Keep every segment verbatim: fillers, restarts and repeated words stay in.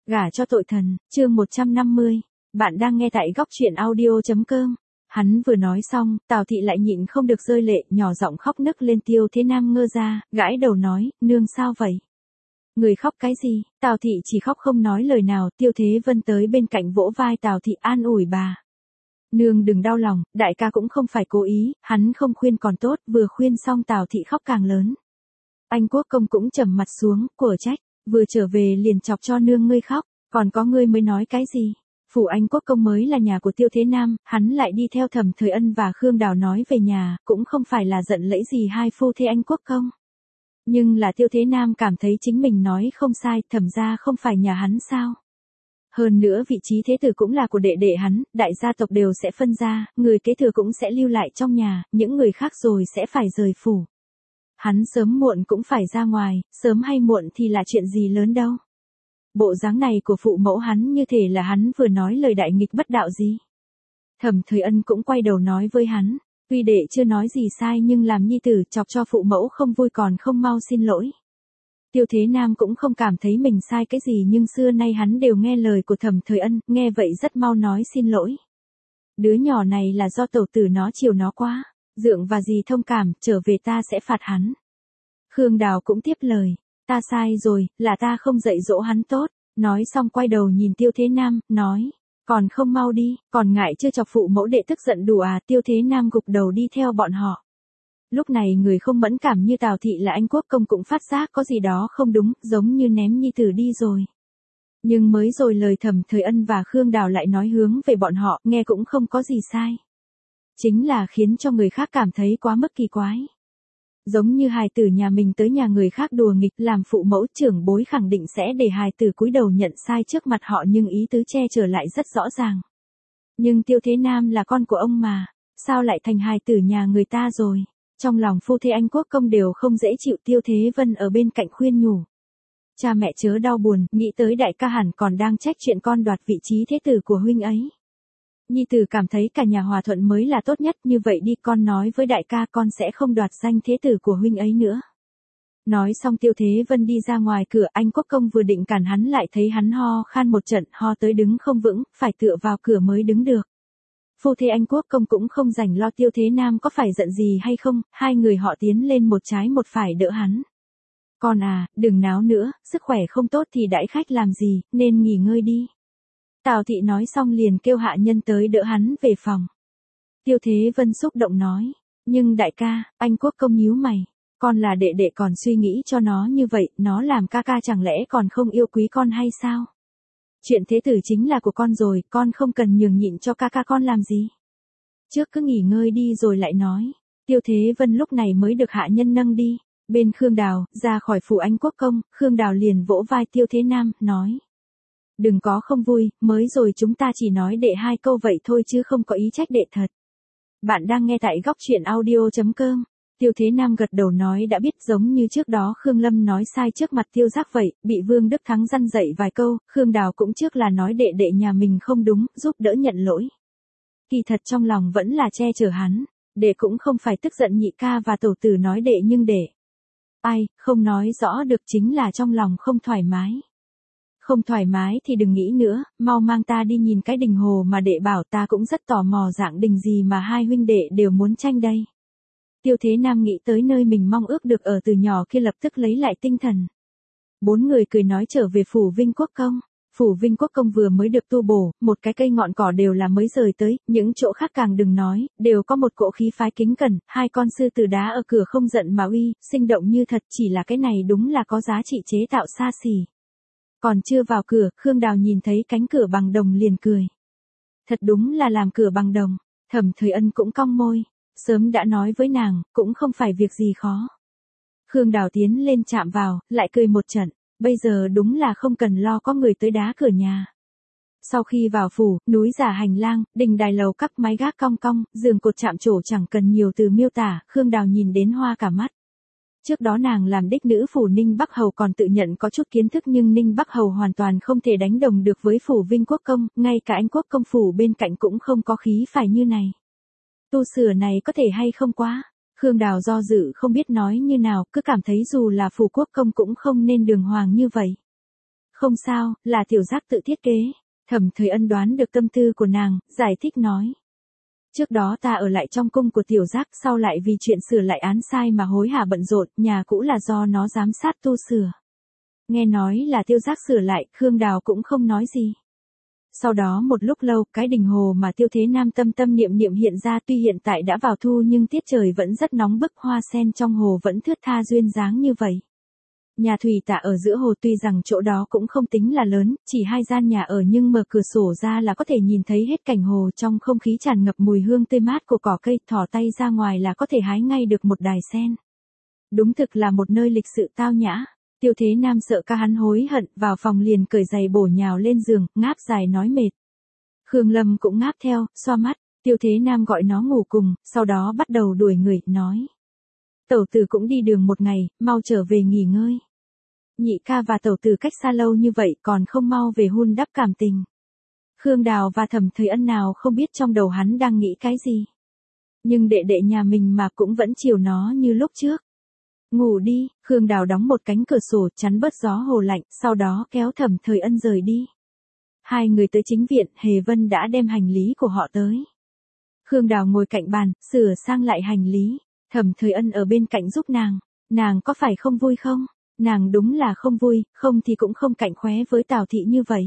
Gả cho tội thần, chương một trăm năm mươi. Bạn đang nghe tại góc truyện audio.com. Hắn vừa nói xong, Tào Thị lại nhịn không được rơi lệ, nhỏ giọng khóc nức lên. Tiêu Thế Nam ngơ ra, gãi đầu nói, nương sao vậy? Người khóc cái gì? Tào Thị chỉ khóc không nói lời nào. Tiêu Thế Vân tới bên cạnh vỗ vai Tào Thị an ủi bà. Nương đừng đau lòng, đại ca cũng không phải cố ý, hắn không khuyên còn tốt, vừa khuyên xong Tào Thị khóc càng lớn. Anh Quốc Công cũng trầm mặt xuống, của trách, vừa trở về liền chọc cho nương ngươi khóc, còn có ngươi mới nói cái gì? Phủ Anh Quốc Công mới là nhà của Tiêu Thế Nam, hắn lại đi theo Thẩm Thời Ân và Khương Đào nói về nhà, cũng không phải là giận lẫy gì hai phu thê Anh Quốc Công. Nhưng là Tiêu Thế Nam cảm thấy chính mình nói không sai, thẩm ra không phải nhà hắn sao? Hơn nữa vị trí thế tử cũng là của đệ đệ hắn, đại gia tộc đều sẽ phân ra, người kế thừa cũng sẽ lưu lại trong nhà, những người khác rồi sẽ phải rời phủ. Hắn sớm muộn cũng phải ra ngoài, sớm hay muộn thì là chuyện gì lớn đâu. Bộ dáng này của phụ mẫu hắn như thể là hắn vừa nói lời đại nghịch bất đạo gì. Thẩm Thời Ân cũng quay đầu nói với hắn, tuy đệ chưa nói gì sai nhưng làm nhi tử chọc cho phụ mẫu không vui còn không mau xin lỗi. Tiêu Thế Nam cũng không cảm thấy mình sai cái gì nhưng xưa nay hắn đều nghe lời của Thẩm Thời Ân, nghe vậy rất mau nói xin lỗi. Đứa nhỏ này là do tẩu tử nó chiều nó quá, dượng và dì thông cảm, trở về ta sẽ phạt hắn. Khương Đào cũng tiếp lời, ta sai rồi, là ta không dạy dỗ hắn tốt, nói xong quay đầu nhìn Tiêu Thế Nam, nói, còn không mau đi, còn ngại chưa chọc phụ mẫu đệ tức giận đủ à? Tiêu Thế Nam gục đầu đi theo bọn họ. Lúc này người không mẫn cảm như Tào Thị là Anh Quốc Công cũng phát giác có gì đó không đúng, giống như ném nhi tử đi rồi. Nhưng mới rồi lời Thẩm Thời Ân và Khương Đào lại nói hướng về bọn họ, nghe cũng không có gì sai. Chính là khiến cho người khác cảm thấy quá mức kỳ quái. Giống như hài tử nhà mình tới nhà người khác đùa nghịch, làm phụ mẫu trưởng bối khẳng định sẽ để hài tử cúi đầu nhận sai trước mặt họ nhưng ý tứ che chở lại rất rõ ràng. Nhưng Tiêu Thế Nam là con của ông mà, sao lại thành hài tử nhà người ta rồi? Trong lòng phu thê Anh Quốc Công đều không dễ chịu. Tiêu Thế Vân ở bên cạnh khuyên nhủ. Cha mẹ chớ đau buồn, nghĩ tới đại ca hẳn còn đang trách chuyện con đoạt vị trí thế tử của huynh ấy. Nhi tử cảm thấy cả nhà hòa thuận mới là tốt nhất, như vậy đi con nói với đại ca con sẽ không đoạt danh thế tử của huynh ấy nữa. Nói xong Tiêu Thế Vân đi ra ngoài cửa, Anh Quốc Công vừa định cản hắn lại thấy hắn ho khan một trận, ho tới đứng không vững, phải tựa vào cửa mới đứng được. Phu thê Anh Quốc Công cũng không rảnh lo Tiêu Thế Nam có phải giận gì hay không, hai người họ tiến lên một trái một phải đỡ hắn. Con à, đừng náo nữa, sức khỏe không tốt thì đãi khách làm gì, nên nghỉ ngơi đi. Tào Thị nói xong liền kêu hạ nhân tới đỡ hắn về phòng. Tiêu Thế Vân xúc động nói, nhưng đại ca, Anh Quốc Công nhíu mày, con là đệ đệ còn suy nghĩ cho nó như vậy, nó làm ca ca chẳng lẽ còn không yêu quý con hay sao? Chuyện thế tử chính là của con rồi, con không cần nhường nhịn cho ca ca con làm gì. Trước cứ nghỉ ngơi đi rồi lại nói. Tiêu Thế Vân lúc này mới được hạ nhân nâng đi. Bên Khương Đào, ra khỏi phủ Anh Quốc Công, Khương Đào liền vỗ vai Tiêu Thế Nam, nói. Đừng có không vui, mới rồi chúng ta chỉ nói đệ hai câu vậy thôi chứ không có ý trách đệ thật. Bạn đang nghe tại góc truyện audio.com. Tiêu Thế Nam gật đầu nói đã biết, giống như trước đó Khương Lâm nói sai trước mặt Tiêu Giác vậy, bị Vương Đức Thắng răn dạy vài câu, Khương Đào cũng trước là nói đệ đệ nhà mình không đúng, giúp đỡ nhận lỗi. Kỳ thật trong lòng vẫn là che chở hắn, đệ cũng không phải tức giận nhị ca và tổ tử nói đệ nhưng đệ. Ai, không nói rõ được chính là trong lòng không thoải mái. Không thoải mái thì đừng nghĩ nữa, mau mang ta đi nhìn cái đình hồ mà đệ bảo, ta cũng rất tò mò dạng đình gì mà hai huynh đệ đều muốn tranh đây. Tiêu Thế Nam nghĩ tới nơi mình mong ước được ở từ nhỏ kia lập tức lấy lại tinh thần. Bốn người cười nói trở về phủ Vinh Quốc Công. Phủ Vinh Quốc Công vừa mới được tu bổ, một cái cây ngọn cỏ đều là mới rời tới, những chỗ khác càng đừng nói, đều có một cỗ khí phái kính cẩn, hai con sư tử đá ở cửa không giận mà uy, sinh động như thật, chỉ là cái này đúng là có giá trị chế tạo xa xỉ. Còn chưa vào cửa, Khương Đào nhìn thấy cánh cửa bằng đồng liền cười. Thật đúng là làm cửa bằng đồng. Thẩm Thời Ân cũng cong môi. Sớm đã nói với nàng, cũng không phải việc gì khó. Khương Đào tiến lên chạm vào, lại cười một trận, bây giờ đúng là không cần lo có người tới đá cửa nhà. Sau khi vào phủ, núi giả hành lang, đình đài lầu các mái gác cong cong, giường cột chạm trổ chẳng cần nhiều từ miêu tả, Khương Đào nhìn đến hoa cả mắt. Trước đó nàng làm đích nữ phủ Ninh Bắc Hầu còn tự nhận có chút kiến thức nhưng Ninh Bắc Hầu hoàn toàn không thể đánh đồng được với phủ Vinh Quốc Công, ngay cả Anh Quốc Công phủ bên cạnh cũng không có khí phải như này. Tu sửa này có thể hay không quá? Khương Đào do dự không biết nói như nào, cứ cảm thấy dù là phủ Quốc Công cũng không nên đường hoàng như vậy. Không sao, là tiểu giác tự thiết kế. Thẩm Thời Ân đoán được tâm tư của nàng, giải thích nói. Trước đó ta ở lại trong cung của tiểu giác, sau lại vì chuyện sửa lại án sai mà hối hả bận rộn, nhà cũ là do nó giám sát tu sửa. Nghe nói là tiêu giác sửa lại, Khương Đào cũng không nói gì. Sau đó một lúc lâu, cái đình hồ mà Tiêu Thế Nam tâm tâm niệm niệm hiện ra, tuy hiện tại đã vào thu nhưng tiết trời vẫn rất nóng bức, hoa sen trong hồ vẫn thướt tha duyên dáng như vậy. Nhà thủy tạ ở giữa hồ tuy rằng chỗ đó cũng không tính là lớn, chỉ hai gian nhà ở, nhưng mở cửa sổ ra là có thể nhìn thấy hết cảnh hồ, trong không khí tràn ngập mùi hương tươi mát của cỏ cây, thò tay ra ngoài là có thể hái ngay được một đài sen. Đúng thực là một nơi lịch sự tao nhã. Tiêu Thế Nam sợ ca hắn hối hận, vào phòng liền cởi giày bổ nhào lên giường, ngáp dài nói mệt. Khương Lâm cũng ngáp theo, xoa mắt. Tiêu Thế Nam gọi nó ngủ cùng, sau đó bắt đầu đuổi người, nói. Tẩu tử cũng đi đường một ngày, mau trở về nghỉ ngơi. Nhị ca và tẩu tử cách xa lâu như vậy còn không mau về hun đắp cảm tình. Khương Đào và Thẩm Thời Ân nào không biết trong đầu hắn đang nghĩ cái gì. Nhưng đệ đệ nhà mình mà cũng vẫn chiều nó như lúc trước. Ngủ đi, Khương Đào đóng một cánh cửa sổ chắn bớt gió hồ lạnh, sau đó kéo Thẩm Thời Ân rời đi. Hai người tới chính viện, Hề Vân đã đem hành lý của họ tới. Khương Đào ngồi cạnh bàn, sửa sang lại hành lý. Thẩm Thời Ân ở bên cạnh giúp nàng. Nàng có phải không vui không? Nàng đúng là không vui, không thì cũng không cạnh khóe với Tào Thị như vậy.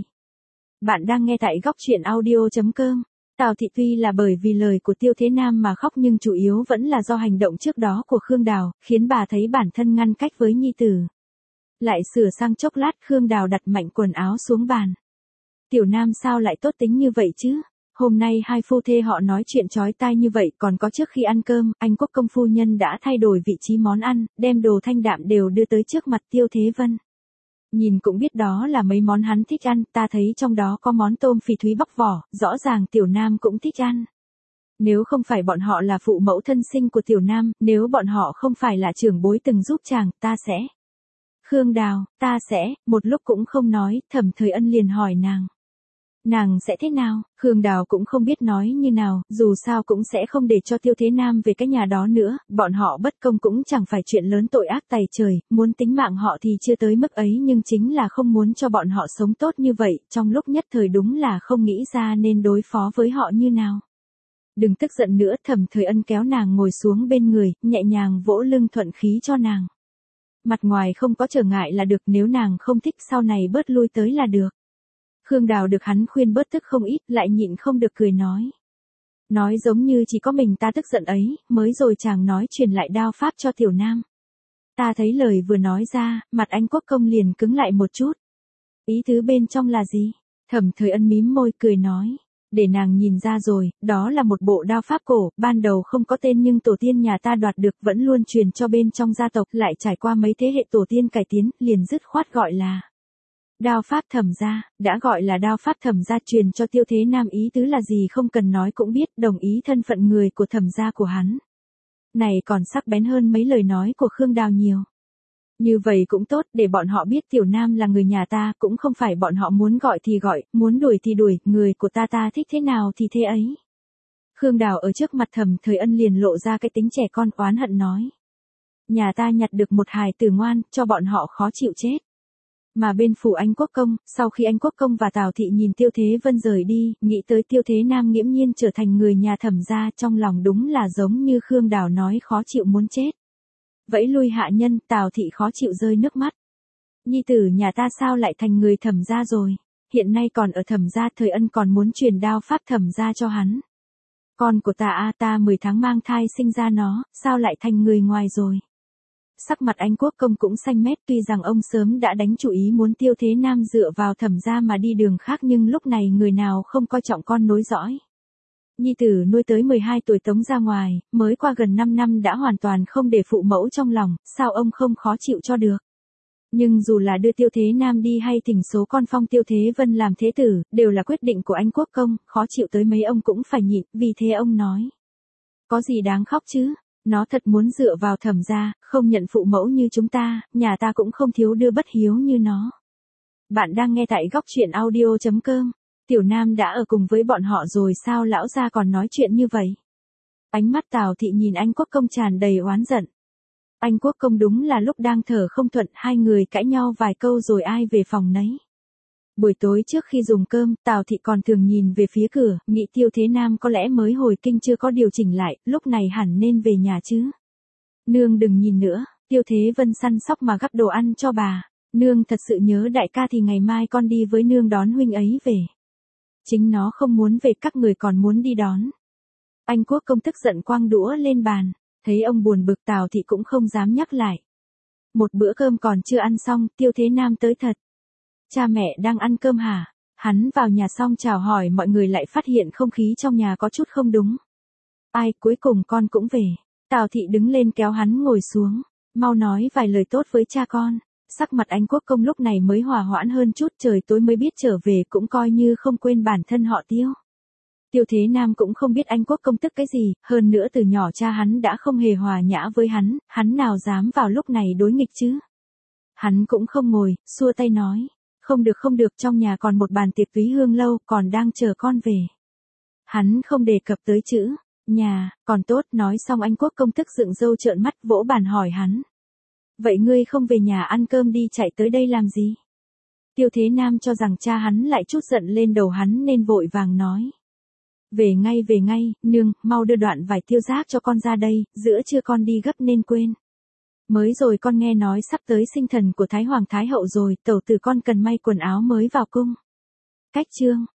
Bạn đang nghe tại góc truyện audio.com. Tào Thị tuy là bởi vì lời của Tiêu Thế Nam mà khóc, nhưng chủ yếu vẫn là do hành động trước đó của Khương Đào, khiến bà thấy bản thân ngăn cách với nhi tử. Lại sửa sang chốc lát, Khương Đào đặt mạnh quần áo xuống bàn. Tiểu Nam sao lại tốt tính như vậy chứ? Hôm nay hai phu thê họ nói chuyện chói tai như vậy, còn có trước khi ăn cơm, anh Quốc công phu nhân đã thay đổi vị trí món ăn, đem đồ thanh đạm đều đưa tới trước mặt Tiêu Thế Vân. Nhìn cũng biết đó là mấy món hắn thích ăn, ta thấy trong đó có món tôm phỉ thúy bóc vỏ, rõ ràng Tiểu Nam cũng thích ăn. Nếu không phải bọn họ là phụ mẫu thân sinh của Tiểu Nam, nếu bọn họ không phải là trưởng bối từng giúp chàng, ta sẽ... Khương Đào, ta sẽ, một lúc cũng không nói, Thẩm Thời Ân liền hỏi nàng. Nàng sẽ thế nào? Khương Đào cũng không biết nói như nào, dù sao cũng sẽ không để cho Tiêu Thế Nam về cái nhà đó nữa, bọn họ bất công cũng chẳng phải chuyện lớn tội ác tày trời, muốn tính mạng họ thì chưa tới mức ấy, nhưng chính là không muốn cho bọn họ sống tốt như vậy, trong lúc nhất thời đúng là không nghĩ ra nên đối phó với họ như nào. Đừng tức giận nữa, Thẩm Thời Ân kéo nàng ngồi xuống bên người, nhẹ nhàng vỗ lưng thuận khí cho nàng. Mặt ngoài không có trở ngại là được, nếu nàng không thích sau này bớt lui tới là được. Khương Đào được hắn khuyên bớt tức không ít, lại nhịn không được cười nói. Nói giống như chỉ có mình ta tức giận ấy, mới rồi chàng nói truyền lại đao pháp cho Tiểu Nam. Ta thấy lời vừa nói ra, mặt anh Quốc công liền cứng lại một chút. Ý tứ bên trong là gì? Thẩm Thời Ân mím môi cười nói. Để nàng nhìn ra rồi, đó là một bộ đao pháp cổ, ban đầu không có tên nhưng tổ tiên nhà ta đoạt được, vẫn luôn truyền cho bên trong gia tộc, lại trải qua mấy thế hệ tổ tiên cải tiến, liền dứt khoát gọi là đao pháp Thẩm gia. Đã gọi là đao pháp Thẩm gia, truyền cho Tiêu Thế Nam, ý tứ là gì không cần nói cũng biết, đồng ý thân phận người của Thẩm gia của hắn. Này còn sắc bén hơn mấy lời nói của Khương Đào nhiều. Như vậy cũng tốt, để bọn họ biết Tiểu Nam là người nhà ta, cũng không phải bọn họ muốn gọi thì gọi, muốn đuổi thì đuổi, người của ta ta thích thế nào thì thế ấy. Khương Đào ở trước mặt Thẩm Thời Ân liền lộ ra cái tính trẻ con, oán hận nói. Nhà ta nhặt được một hài tử ngoan, cho bọn họ khó chịu chết. Mà bên phủ anh Quốc công, sau khi anh Quốc công và Tào Thị nhìn Tiêu Thế Vân rời đi, nghĩ tới Tiêu Thế Nam nghiễm nhiên trở thành người nhà Thẩm gia, trong lòng đúng là giống như Khương Đào nói, khó chịu muốn chết. Vẫy lui hạ nhân, Tào Thị khó chịu rơi nước mắt. Nhi tử nhà ta sao lại thành người Thẩm gia rồi? Hiện nay còn ở Thẩm gia, Thời Ân còn muốn truyền đao pháp Thẩm gia cho hắn. Con của ta a, ta mười tháng mang thai sinh ra nó, sao lại thành người ngoài rồi? Sắc mặt anh Quốc công cũng xanh mét, tuy rằng ông sớm đã đánh chủ ý muốn Tiêu Thế Nam dựa vào Thẩm gia mà đi đường khác, nhưng lúc này người nào không coi trọng con nối dõi. Nhi tử nuôi tới mười hai tuổi tống ra ngoài, mới qua gần năm năm đã hoàn toàn không để phụ mẫu trong lòng, sao ông không khó chịu cho được. Nhưng dù là đưa Tiêu Thế Nam đi hay thỉnh số con phong Tiêu Thế Vân làm thế tử, đều là quyết định của anh Quốc công, khó chịu tới mấy ông cũng phải nhịn, vì thế ông nói. Có gì đáng khóc chứ? Nó thật muốn dựa vào Thẩm gia, không nhận phụ mẫu như chúng ta, nhà ta cũng không thiếu đưa bất hiếu như nó. Bạn đang nghe tại góc truyện audio.com. Tiểu Nam đã ở cùng với bọn họ rồi sao lão gia còn nói chuyện như vậy? Ánh mắt Tào Thị nhìn anh Quốc công tràn đầy oán giận. Anh Quốc công đúng là lúc đang thở không thuận, hai người cãi nhau vài câu rồi ai về phòng nấy. Buổi tối trước khi dùng cơm, Tào Thị còn thường nhìn về phía cửa, nghĩ Tiêu Thế Nam có lẽ mới hồi kinh chưa có điều chỉnh lại, lúc này hẳn nên về nhà chứ. Nương đừng nhìn nữa, Tiêu Thế Vân săn sóc mà gắp đồ ăn cho bà. Nương thật sự nhớ đại ca thì ngày mai con đi với nương đón huynh ấy về. Chính nó không muốn về, các người còn muốn đi đón. Anh Quốc Công tức giận quăng đũa lên bàn, thấy ông buồn bực Tào Thị cũng không dám nhắc lại. Một bữa cơm còn chưa ăn xong, Tiêu Thế Nam tới thật. Cha mẹ đang ăn cơm hả? Hắn vào nhà xong chào hỏi mọi người lại phát hiện không khí trong nhà có chút không đúng. Ai, cuối cùng con cũng về. Tào Thị đứng lên kéo hắn ngồi xuống. Mau nói vài lời tốt với cha con. Sắc mặt anh Quốc Công lúc này mới hòa hoãn hơn chút, trời tối mới biết trở về cũng coi như không quên bản thân họ Tiêu. Tiêu Thế Nam cũng không biết anh Quốc Công tức cái gì, hơn nữa từ nhỏ cha hắn đã không hề hòa nhã với hắn, hắn nào dám vào lúc này đối nghịch chứ. Hắn cũng không ngồi, xua tay nói, không được không được, trong nhà còn một bàn tiệc túy hương lâu, còn đang chờ con về. Hắn không đề cập tới chữ nhà, còn tốt, nói xong anh Quốc Công tức dựng râu trợn mắt vỗ bàn hỏi hắn. Vậy ngươi không về nhà ăn cơm đi, chạy tới đây làm gì? Tiêu Thế Nam cho rằng cha hắn lại chút giận lên đầu hắn nên vội vàng nói. Về ngay về ngay, nương, mau đưa đoạn vải tiêu giác cho con ra đây, giữa trưa con đi gấp nên quên. Mới rồi con nghe nói sắp tới sinh thần của Thái Hoàng Thái Hậu rồi, tẩu tử con cần may quần áo mới vào cung. Cách chương